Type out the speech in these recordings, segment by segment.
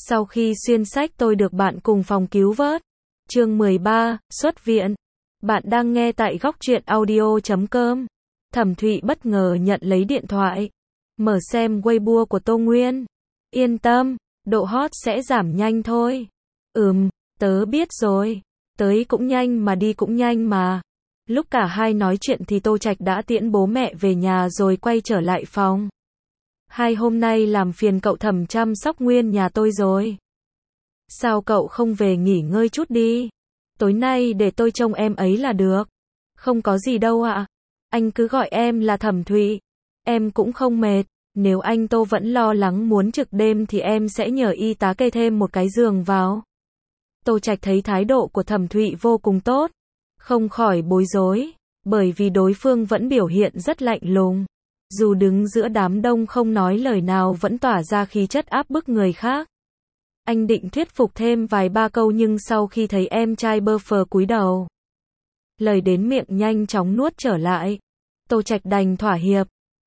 Sau khi xuyên sách tôi được bạn cùng phòng cứu vớt. Chương 13, xuất viện. Bạn đang nghe tại góc truyện audio.com. Thẩm Thụy bất ngờ nhận lấy điện thoại. Mở xem Weibo của Tô Nguyên. Yên tâm, độ hot sẽ giảm nhanh thôi. Tớ biết rồi. Tới cũng nhanh mà đi cũng nhanh mà. Lúc cả hai nói chuyện thì Tô Trạch đã tiễn bố mẹ về nhà rồi quay trở lại phòng. Hai hôm nay làm phiền cậu Thẩm chăm sóc Nguyên nhà tôi rồi. Sao cậu không về nghỉ ngơi chút đi? Tối nay để tôi trông em ấy là được. Không có gì đâu ạ. Anh cứ gọi em là Thẩm Thụy. Em cũng không mệt. Nếu anh Tô vẫn lo lắng muốn trực đêm thì em sẽ nhờ y tá kê thêm một cái giường vào. Tô Trạch thấy thái độ của Thẩm Thụy vô cùng tốt. Không khỏi bối rối. Bởi vì đối phương vẫn biểu hiện rất lạnh lùng. Dù đứng giữa đám đông không nói lời nào vẫn tỏa ra khí chất áp bức người khác. Anh định thuyết phục thêm vài ba câu nhưng sau khi thấy em trai bơ phờ cúi đầu. Lời đến miệng nhanh chóng nuốt trở lại. Tô Trạch đành thỏa hiệp.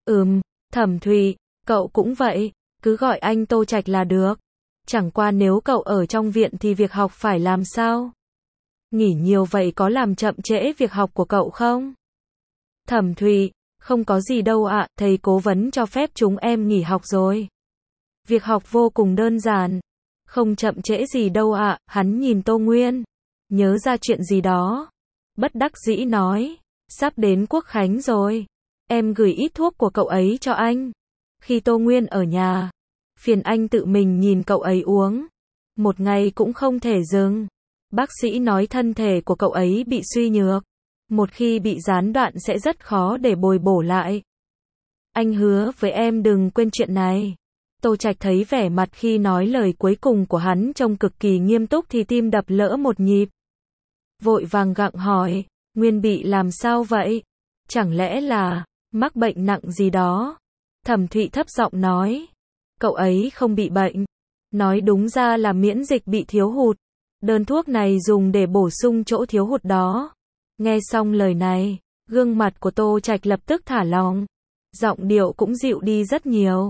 Thẩm Thụy, cậu cũng vậy, cứ gọi anh Tô Trạch là được. Chẳng qua nếu cậu ở trong viện thì việc học phải làm sao? Nghỉ nhiều vậy có làm chậm trễ việc học của cậu không? Thẩm Thụy, không có gì đâu ạ, thầy cố vấn cho phép chúng em nghỉ học rồi. Việc học vô cùng đơn giản. Không chậm trễ gì đâu ạ, hắn nhìn Tô Nguyên. Nhớ ra chuyện gì đó. Bất đắc dĩ nói. Sắp đến Quốc Khánh rồi. Em gửi ít thuốc của cậu ấy cho anh. Khi Tô Nguyên ở nhà, phiền anh tự mình nhìn cậu ấy uống. Một ngày cũng không thể dừng. Bác sĩ nói thân thể của cậu ấy bị suy nhược. Một khi bị gián đoạn sẽ rất khó để bồi bổ lại. Anh hứa với em đừng quên chuyện này. Tô Trạch thấy vẻ mặt khi nói lời cuối cùng của hắn trông cực kỳ nghiêm túc thì tim đập lỡ một nhịp. Vội vàng gặng hỏi, Nguyên bị làm sao vậy? Chẳng lẽ là mắc bệnh nặng gì đó? Thẩm Thụy thấp giọng nói, cậu ấy không bị bệnh. Nói đúng ra là miễn dịch bị thiếu hụt. Đơn thuốc này dùng để bổ sung chỗ thiếu hụt đó. Nghe xong lời này, gương mặt của Tô Trạch lập tức thả lỏng. Giọng điệu cũng dịu đi rất nhiều.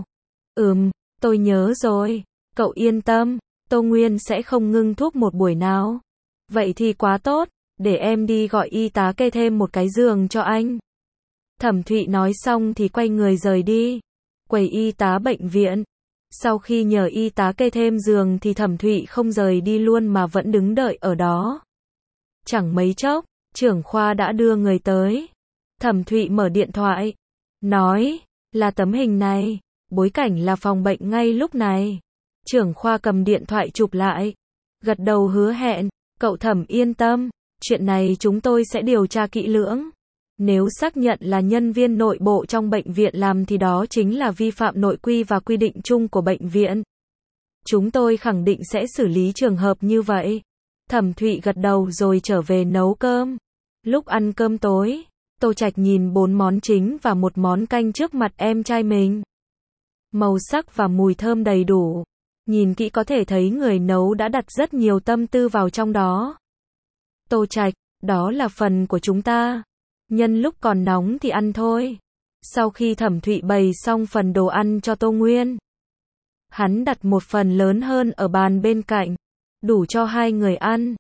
Tôi nhớ rồi. Cậu yên tâm, Tô Nguyên sẽ không ngưng thuốc một buổi nào. Vậy thì quá tốt, để em đi gọi y tá kê thêm một cái giường cho anh. Thẩm Thụy nói xong thì quay người rời đi. Quầy y tá bệnh viện. Sau khi nhờ y tá kê thêm giường thì Thẩm Thụy không rời đi luôn mà vẫn đứng đợi ở đó. Chẳng mấy chốc, trưởng khoa đã đưa người tới. Thẩm Thụy mở điện thoại. Nói, là tấm hình này. Bối cảnh là phòng bệnh ngay lúc này. Trưởng khoa cầm điện thoại chụp lại. Gật đầu hứa hẹn, cậu Thẩm yên tâm. Chuyện này chúng tôi sẽ điều tra kỹ lưỡng. Nếu xác nhận là nhân viên nội bộ trong bệnh viện làm thì đó chính là vi phạm nội quy và quy định chung của bệnh viện. Chúng tôi khẳng định sẽ xử lý trường hợp như vậy. Thẩm Thụy gật đầu rồi trở về nấu cơm. Lúc ăn cơm tối, Tô Trạch nhìn 4 món chính và một món canh trước mặt em trai mình. Màu sắc và mùi thơm đầy đủ. Nhìn kỹ có thể thấy người nấu đã đặt rất nhiều tâm tư vào trong đó. Tô Trạch, đó là phần của chúng ta. Nhân lúc còn nóng thì ăn thôi. Sau khi Thẩm Thụy bày xong phần đồ ăn cho Tô Nguyên, hắn đặt một phần lớn hơn ở bàn bên cạnh. Đủ cho hai người ăn.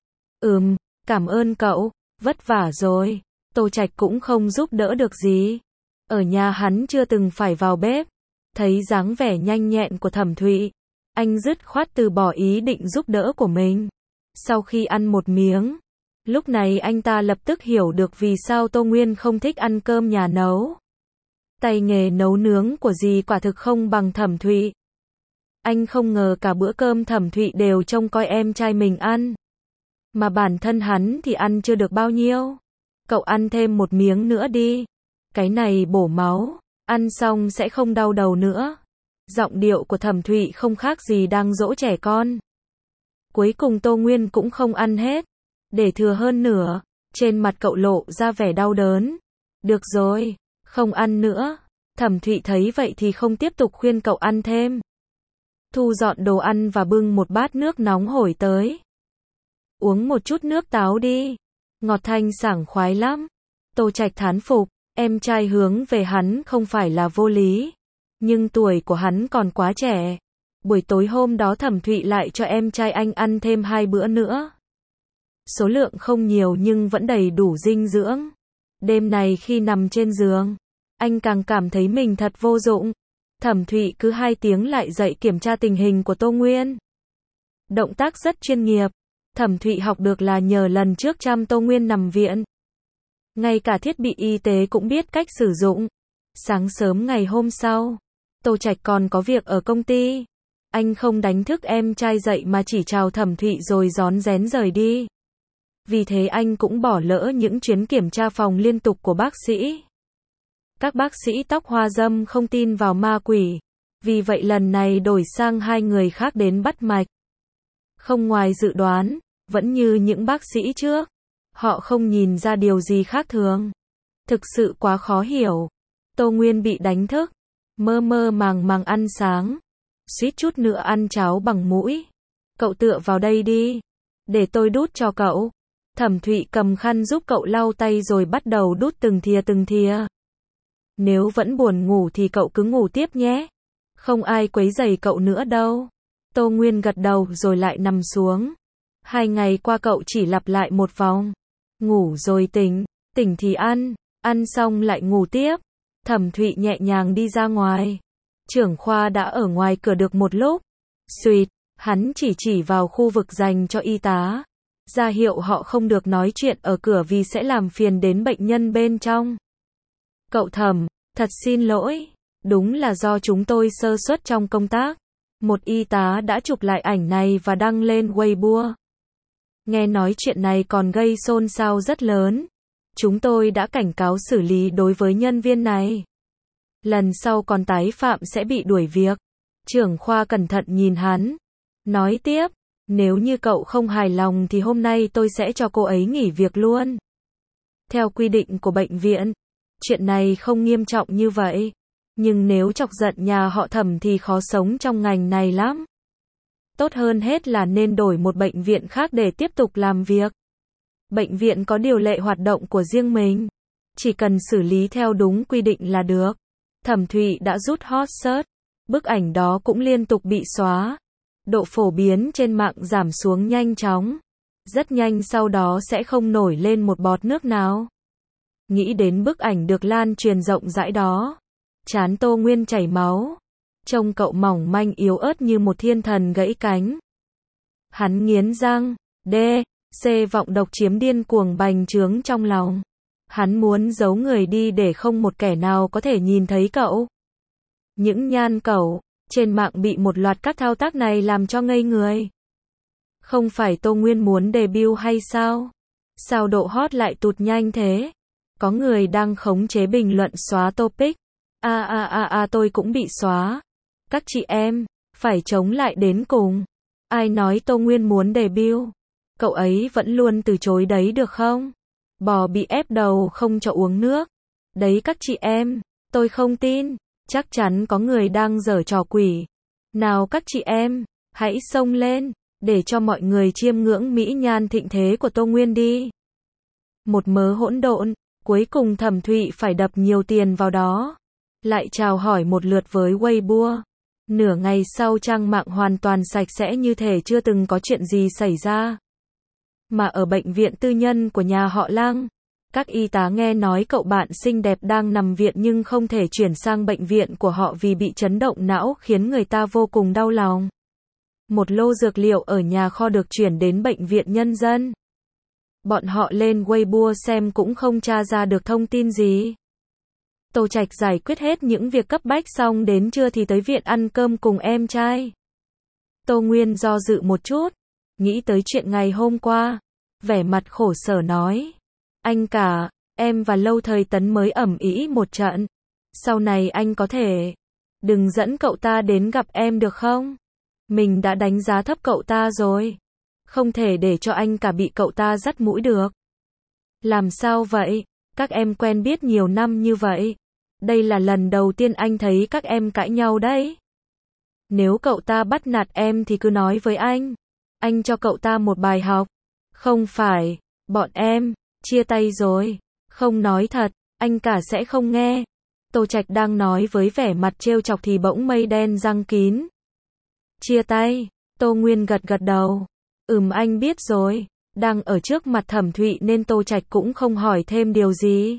Cảm ơn cậu, vất vả rồi. Tô Trạch cũng không giúp đỡ được gì. Ở nhà hắn chưa từng phải vào bếp. Thấy dáng vẻ nhanh nhẹn của Thẩm Thụy, anh dứt khoát từ bỏ ý định giúp đỡ của mình. Sau khi ăn một miếng, lúc này anh ta lập tức hiểu được vì sao Tô Nguyên không thích ăn cơm nhà nấu. Tay nghề nấu nướng của dì quả thực không bằng Thẩm Thụy. Anh không ngờ cả bữa cơm Thẩm Thụy đều trông coi em trai mình ăn. Mà bản thân hắn thì ăn chưa được bao nhiêu. Cậu ăn thêm một miếng nữa đi. Cái này bổ máu. Ăn xong sẽ không đau đầu nữa. Giọng điệu của Thẩm Thụy không khác gì đang dỗ trẻ con. Cuối cùng Tô Nguyên cũng không ăn hết. Để thừa hơn nửa. Trên mặt cậu lộ ra vẻ đau đớn. Được rồi, không ăn nữa. Thẩm Thụy thấy vậy thì không tiếp tục khuyên cậu ăn thêm. Thu dọn đồ ăn và bưng một bát nước nóng hổi tới. Uống một chút nước táo đi. Ngọt thanh sảng khoái lắm. Tô Trạch thán phục. Em trai hướng về hắn không phải là vô lý. Nhưng tuổi của hắn còn quá trẻ. Buổi tối hôm đó Thẩm Thụy lại cho em trai anh ăn thêm 2 bữa nữa. Số lượng không nhiều nhưng vẫn đầy đủ dinh dưỡng. Đêm này khi nằm trên giường, anh càng cảm thấy mình thật vô dụng. Thẩm Thụy cứ 2 tiếng lại dậy kiểm tra tình hình của Tô Nguyên. Động tác rất chuyên nghiệp. Thẩm Thụy học được là nhờ lần trước chăm Tô Nguyên nằm viện. Ngay cả thiết bị y tế cũng biết cách sử dụng. Sáng sớm ngày hôm sau, Tô Trạch còn có việc ở công ty. Anh không đánh thức em trai dậy mà chỉ chào Thẩm Thụy rồi rón rén rời đi. Vì thế anh cũng bỏ lỡ những chuyến kiểm tra phòng liên tục của bác sĩ. Các bác sĩ tóc hoa râm không tin vào ma quỷ. Vì vậy lần này đổi sang 2 người khác đến bắt mạch. Không ngoài dự đoán, vẫn như những bác sĩ trước. Họ không nhìn ra điều gì khác thường. Thực sự quá khó hiểu. Tô Nguyên bị đánh thức. Mơ mơ màng màng ăn sáng. Suýt chút nữa ăn cháo bằng mũi. Cậu tựa vào đây đi. Để tôi đút cho cậu. Thẩm Thụy cầm khăn giúp cậu lau tay rồi bắt đầu đút từng thìa. Nếu vẫn buồn ngủ thì cậu cứ ngủ tiếp nhé. Không ai quấy rầy cậu nữa đâu. Tô Nguyên gật đầu rồi lại nằm xuống. 2 ngày qua cậu chỉ lặp lại một vòng. Ngủ rồi tỉnh, tỉnh thì ăn xong lại ngủ tiếp. Thẩm Thụy nhẹ nhàng đi ra ngoài. Trưởng khoa đã ở ngoài cửa được một lúc. Xuỵt, hắn chỉ vào khu vực dành cho y tá. Ra hiệu họ không được nói chuyện ở cửa vì sẽ làm phiền đến bệnh nhân bên trong. Cậu Thẩm, thật xin lỗi. Đúng là do chúng tôi sơ suất trong công tác. Một y tá đã chụp lại ảnh này và đăng lên Weibo. Nghe nói chuyện này còn gây xôn xao rất lớn. Chúng tôi đã cảnh cáo xử lý đối với nhân viên này. Lần sau còn tái phạm sẽ bị đuổi việc. Trưởng khoa cẩn thận nhìn hắn. Nói tiếp, nếu như cậu không hài lòng thì hôm nay tôi sẽ cho cô ấy nghỉ việc luôn. Theo quy định của bệnh viện, chuyện này không nghiêm trọng như vậy. Nhưng nếu chọc giận nhà họ Thẩm thì khó sống trong ngành này lắm. Tốt hơn hết là nên đổi một bệnh viện khác để tiếp tục làm việc. Bệnh viện có điều lệ hoạt động của riêng mình. Chỉ cần xử lý theo đúng quy định là được. Thẩm Thụy đã rút hot search. Bức ảnh đó cũng liên tục bị xóa. Độ phổ biến trên mạng giảm xuống nhanh chóng. Rất nhanh sau đó sẽ không nổi lên một bọt nước nào. Nghĩ đến bức ảnh được lan truyền rộng rãi đó. Trán Tô Nguyên chảy máu. Trông cậu mỏng manh yếu ớt như một thiên thần gãy cánh. Hắn nghiến răng. Vọng độc chiếm điên cuồng bành trướng trong lòng. Hắn muốn giấu người đi để không một kẻ nào có thể nhìn thấy cậu. Những nhan cẩu trên mạng bị một loạt các thao tác này làm cho ngây người. Không phải Tô Nguyên muốn debut hay sao? Sao độ hot lại tụt nhanh thế? Có người đang khống chế bình luận xóa topic. Tôi cũng bị xóa. Các chị em, phải chống lại đến cùng. Ai nói Tô Nguyên muốn debut? Cậu ấy vẫn luôn từ chối đấy được không? Bò bị ép đầu không cho uống nước. Đấy các chị em, tôi không tin. Chắc chắn có người đang giở trò quỷ. Nào các chị em, hãy xông lên, để cho mọi người chiêm ngưỡng mỹ nhan thịnh thế của Tô Nguyên đi. Một mớ hỗn độn, cuối cùng Thẩm Thụy phải đập nhiều tiền vào đó. Lại chào hỏi một lượt với Weibo. Nửa ngày sau trang mạng hoàn toàn sạch sẽ như thể chưa từng có chuyện gì xảy ra. Mà ở bệnh viện tư nhân của nhà họ Lăng, các y tá nghe nói cậu bạn xinh đẹp đang nằm viện nhưng không thể chuyển sang bệnh viện của họ vì bị chấn động não khiến người ta vô cùng đau lòng. Một lô dược liệu ở nhà kho được chuyển đến bệnh viện nhân dân. Bọn họ lên Weibo xem cũng không tra ra được thông tin gì. Tô Trạch giải quyết hết những việc cấp bách xong đến trưa thì tới viện ăn cơm cùng em trai. Tô Nguyên do dự một chút, nghĩ tới chuyện ngày hôm qua, vẻ mặt khổ sở nói. Anh cả, em và Lâu Thời Tấn mới ầm ĩ một trận. Sau này anh có thể đừng dẫn cậu ta đến gặp em được không? Mình đã đánh giá thấp cậu ta rồi. Không thể để cho anh cả bị cậu ta dắt mũi được. Làm sao vậy? Các em quen biết nhiều năm như vậy. Đây là lần đầu tiên anh thấy các em cãi nhau đấy. Nếu cậu ta bắt nạt em thì cứ nói với anh. Anh cho cậu ta một bài học. Không phải, bọn em chia tay rồi. Không nói thật, anh cả sẽ không nghe. Tô Trạch đang nói với vẻ mặt trêu chọc thì bỗng mây đen giăng kín. Chia tay. Tô Nguyên gật gật đầu. Anh biết rồi. Đang ở trước mặt Thẩm Thụy nên Tô Trạch cũng không hỏi thêm điều gì.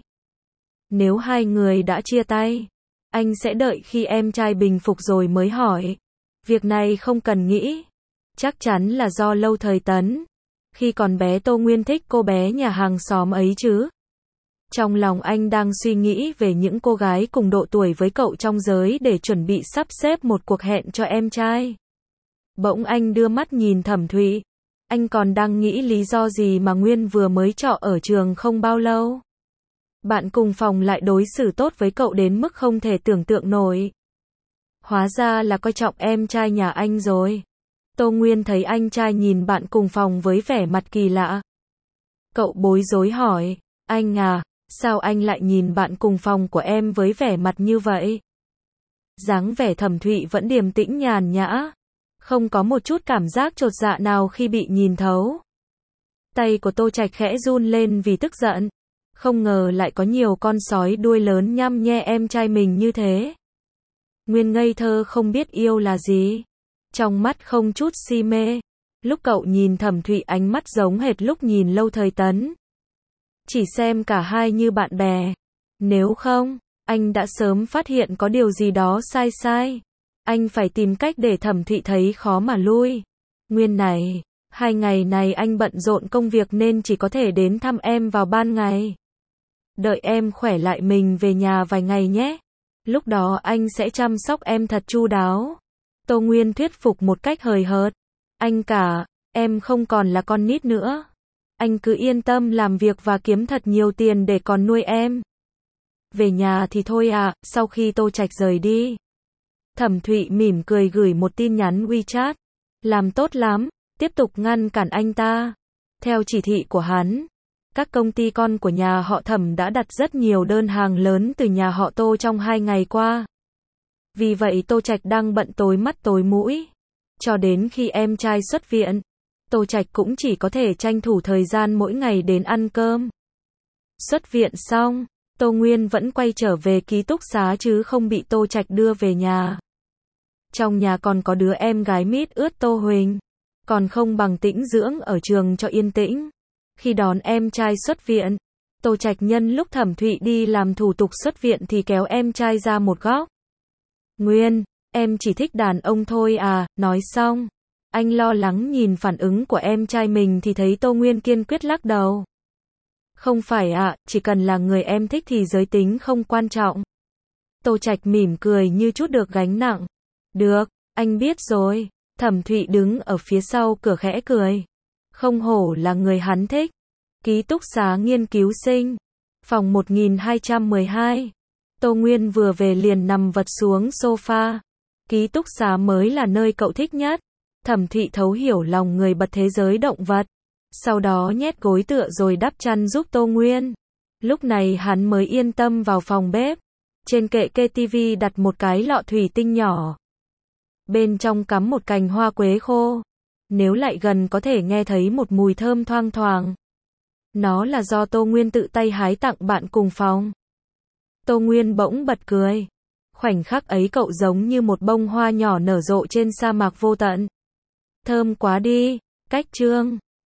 Nếu hai người đã chia tay, anh sẽ đợi khi em trai bình phục rồi mới hỏi. Việc này không cần nghĩ. Chắc chắn là do Lâu Thời Tấn. Khi còn bé Tô Nguyên thích cô bé nhà hàng xóm ấy chứ. Trong lòng anh đang suy nghĩ về những cô gái cùng độ tuổi với cậu trong giới để chuẩn bị sắp xếp một cuộc hẹn cho em trai. Bỗng anh đưa mắt nhìn Thẩm Thụy. Anh còn đang nghĩ lý do gì mà Nguyên vừa mới trọ ở trường không bao lâu. Bạn cùng phòng lại đối xử tốt với cậu đến mức không thể tưởng tượng nổi. Hóa ra là coi trọng em trai nhà anh rồi. Tô Nguyên thấy anh trai nhìn bạn cùng phòng với vẻ mặt kỳ lạ. Cậu bối rối hỏi, anh à, sao anh lại nhìn bạn cùng phòng của em với vẻ mặt như vậy? Dáng vẻ Thẩm Thụy vẫn điềm tĩnh nhàn nhã, không có một chút cảm giác chột dạ nào khi bị nhìn thấu. Tay của Tô Trạch khẽ run lên vì tức giận. Không ngờ lại có nhiều con sói đuôi lớn nhăm nhe em trai mình như thế. Nguyên ngây thơ không biết yêu là gì. Trong mắt không chút si mê. Lúc cậu nhìn Thẩm Thụy ánh mắt giống hệt lúc nhìn Lâu Thời Tấn. Chỉ xem cả hai như bạn bè. Nếu không, anh đã sớm phát hiện có điều gì đó sai sai. Anh phải tìm cách để Thẩm Thụy thấy khó mà lui. Nguyên này, 2 ngày này anh bận rộn công việc nên chỉ có thể đến thăm em vào ban ngày. Đợi em khỏe lại mình về nhà vài ngày nhé. Lúc đó anh sẽ chăm sóc em thật chu đáo. Tô Nguyên thuyết phục một cách hời hợt. Anh cả, em không còn là con nít nữa. Anh cứ yên tâm làm việc và kiếm thật nhiều tiền để còn nuôi em. Về nhà thì thôi à, sau khi Tô Trạch rời đi. Thẩm Thụy mỉm cười gửi một tin nhắn WeChat. Làm tốt lắm, tiếp tục ngăn cản anh ta. Theo chỉ thị của hắn, các công ty con của nhà họ Thẩm đã đặt rất nhiều đơn hàng lớn từ nhà họ Tô trong 2 ngày qua. Vì vậy Tô Trạch đang bận tối mắt tối mũi. Cho đến khi em trai xuất viện, Tô Trạch cũng chỉ có thể tranh thủ thời gian mỗi ngày đến ăn cơm. Xuất viện xong, Tô Nguyên vẫn quay trở về ký túc xá chứ không bị Tô Trạch đưa về nhà. Trong nhà còn có đứa em gái mít ướt Tô Huỳnh. Còn không bằng tĩnh dưỡng ở trường cho yên tĩnh. Khi đón em trai xuất viện, Tô Trạch nhân lúc Thẩm Thụy đi làm thủ tục xuất viện thì kéo em trai ra một góc. Nguyên, em chỉ thích đàn ông thôi à, nói xong. Anh lo lắng nhìn phản ứng của em trai mình thì thấy Tô Nguyên kiên quyết lắc đầu. Không phải ạ, chỉ cần là người em thích thì giới tính không quan trọng. Tô Trạch mỉm cười như chút được gánh nặng. Được, anh biết rồi. Thẩm Thụy đứng ở phía sau cửa khẽ cười. Không hổ là người hắn thích. Ký túc xá nghiên cứu sinh. Phòng 1212. Tô Nguyên vừa về liền nằm vật xuống sofa. Ký túc xá mới là nơi cậu thích nhất. Thẩm Thụy thấu hiểu lòng người bật thế giới động vật. Sau đó nhét gối tựa rồi đắp chăn giúp Tô Nguyên. Lúc này hắn mới yên tâm vào phòng bếp. Trên kệ kê tivi đặt một cái lọ thủy tinh nhỏ. Bên trong cắm một cành hoa quế khô. Nếu lại gần có thể nghe thấy một mùi thơm thoang thoảng. Nó là do Tô Nguyên tự tay hái tặng bạn cùng phòng. Tô Nguyên bỗng bật cười. Khoảnh khắc ấy cậu giống như một bông hoa nhỏ nở rộ trên sa mạc vô tận. Thơm quá đi. Cách chương